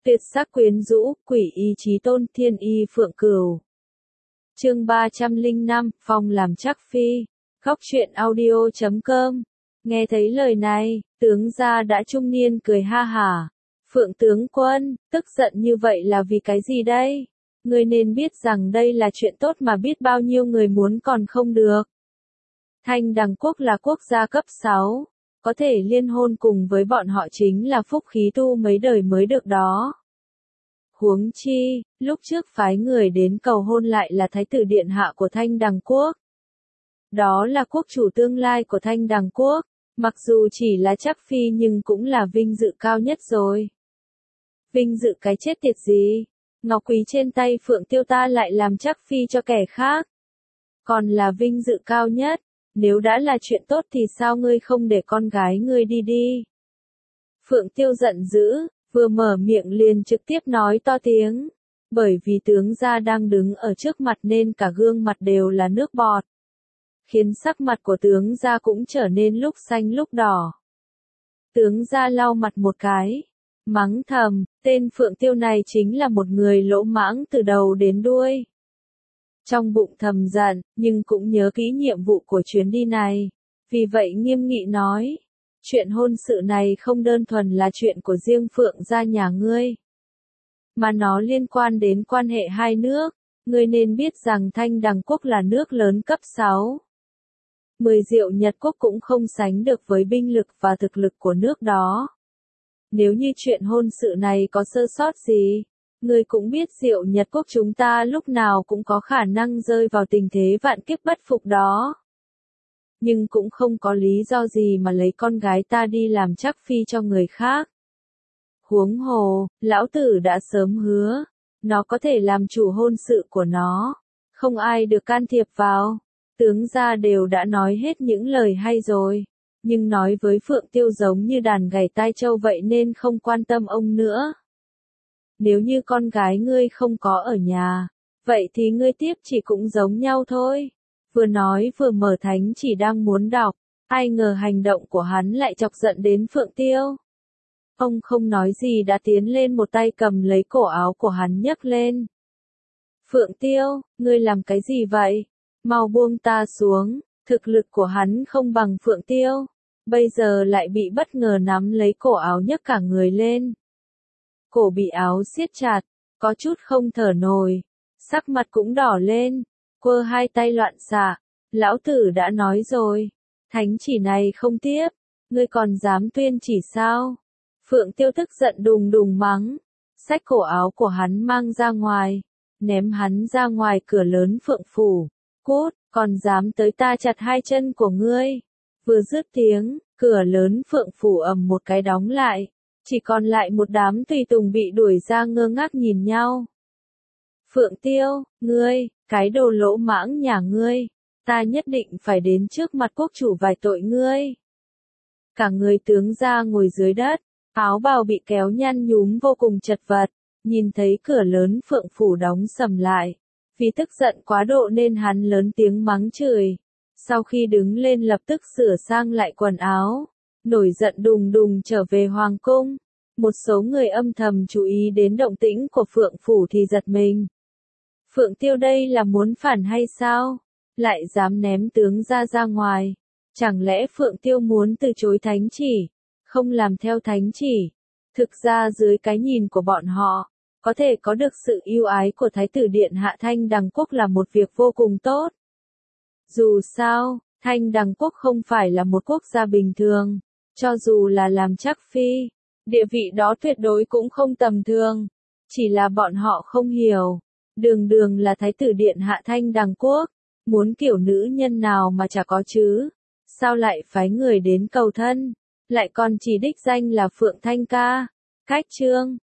Tuyệt sắc quyến rũ, quỷ y chí tôn, thiên y phượng cửu. Chương 305, Phong làm chắc phi. Góc truyện audio.com. Nghe thấy lời này, tướng gia đã trung niên cười ha hả. Phượng tướng quân, tức giận như vậy là vì cái gì đây? Ngươi nên biết rằng đây là chuyện tốt mà biết bao nhiêu người muốn còn không được. Thanh Đằng quốc là quốc gia cấp 6, có thể liên hôn cùng với bọn họ chính là phúc khí tu mấy đời mới được đó. Huống chi, lúc trước phái người đến cầu hôn lại là thái tử điện hạ của Thanh Đằng quốc. Đó là quốc chủ tương lai của Thanh Đằng quốc, mặc dù chỉ là chắc phi nhưng cũng là vinh dự cao nhất rồi. Vinh dự cái chết tiệt gì? Ngọc quý trên tay Phượng Tiêu ta lại làm chắc phi cho kẻ khác. Còn là vinh dự cao nhất, nếu đã là chuyện tốt thì sao ngươi không để con gái ngươi đi đi? Phượng Tiêu giận dữ, vừa mở miệng liền trực tiếp nói to tiếng. Bởi vì tướng gia đang đứng ở trước mặt nên cả gương mặt đều là nước bọt. Khiến sắc mặt của tướng gia cũng trở nên lúc xanh lúc đỏ. Tướng gia lau mặt một cái, mắng thầm, tên Phượng Tiêu này chính là một người lỗ mãng từ đầu đến đuôi. Trong bụng thầm giận, nhưng cũng nhớ kỹ nhiệm vụ của chuyến đi này. Vì vậy nghiêm nghị nói, chuyện hôn sự này không đơn thuần là chuyện của riêng Phượng gia nhà ngươi. Mà nó liên quan đến quan hệ hai nước, ngươi nên biết rằng Thanh Đằng quốc là nước lớn cấp 6. 10 Diệu Nhật quốc cũng không sánh được với binh lực và thực lực của nước đó. Nếu như chuyện hôn sự này có sơ sót gì, ngươi cũng biết Diệu Nhật quốc chúng ta lúc nào cũng có khả năng rơi vào tình thế vạn kiếp bất phục đó. Nhưng cũng không có lý do gì mà lấy con gái ta đi làm chắc phi cho người khác. Huống hồ, lão tử đã sớm hứa, nó có thể làm chủ hôn sự của nó, không ai được can thiệp vào. Tướng gia đều đã nói hết những lời hay rồi, nhưng nói với Phượng Tiêu giống như đàn gảy tai trâu vậy nên không quan tâm ông nữa. Nếu như con gái ngươi không có ở nhà, vậy thì ngươi tiếp chỉ cũng giống nhau thôi. Vừa nói vừa mở thánh chỉ đang muốn đọc, ai ngờ hành động của hắn lại chọc giận đến Phượng Tiêu. Ông không nói gì đã tiến lên một tay cầm lấy cổ áo của hắn nhấc lên. Phượng Tiêu, ngươi làm cái gì vậy? Mau buông ta xuống, thực lực của hắn không bằng Phượng Tiêu, bây giờ lại bị bất ngờ nắm lấy cổ áo nhấc cả người lên. Cổ bị áo siết chặt, có chút không thở nổi, sắc mặt cũng đỏ lên, quơ hai tay loạn xạ, lão tử đã nói rồi, thánh chỉ này không tiếp, ngươi còn dám tuyên chỉ sao? Phượng Tiêu tức giận đùng đùng mắng, xách cổ áo của hắn mang ra ngoài, ném hắn ra ngoài cửa lớn Phượng phủ. Cút, còn dám tới ta chặt hai chân của ngươi. Vừa dứt tiếng, cửa lớn Phượng phủ ầm một cái đóng lại, chỉ còn lại một đám tùy tùng bị đuổi ra ngơ ngác nhìn nhau. Phượng Tiêu, ngươi, cái đồ lỗ mãng nhà ngươi, ta nhất định phải đến trước mặt quốc chủ vài tội ngươi. Cả người tướng gia ngồi dưới đất, áo bào bị kéo nhăn nhúm vô cùng chật vật, nhìn thấy cửa lớn Phượng phủ đóng sầm lại. Vì tức giận quá độ nên hắn lớn tiếng mắng chửi. Sau khi đứng lên lập tức sửa sang lại quần áo, nổi giận đùng đùng trở về hoàng cung. Một số người âm thầm chú ý đến động tĩnh của Phượng phủ thì giật mình. Phượng Tiêu đây là muốn phản hay sao? Lại dám ném tướng ra ngoài. Chẳng lẽ Phượng Tiêu muốn từ chối thánh chỉ, không làm theo thánh chỉ? Thực ra dưới cái nhìn của bọn họ, có thể có được sự yêu ái của Thái tử Điện Hạ Thanh Đằng quốc là một việc vô cùng tốt. Dù sao, Thanh Đằng quốc không phải là một quốc gia bình thường, cho dù là làm chắc phi, địa vị đó tuyệt đối cũng không tầm thường. Chỉ là bọn họ không hiểu, đường đường là Thái tử Điện Hạ Thanh Đằng quốc, muốn kiểu nữ nhân nào mà chả có chứ, sao lại phái người đến cầu thân, lại còn chỉ đích danh là Phượng Thanh ca. Cách chương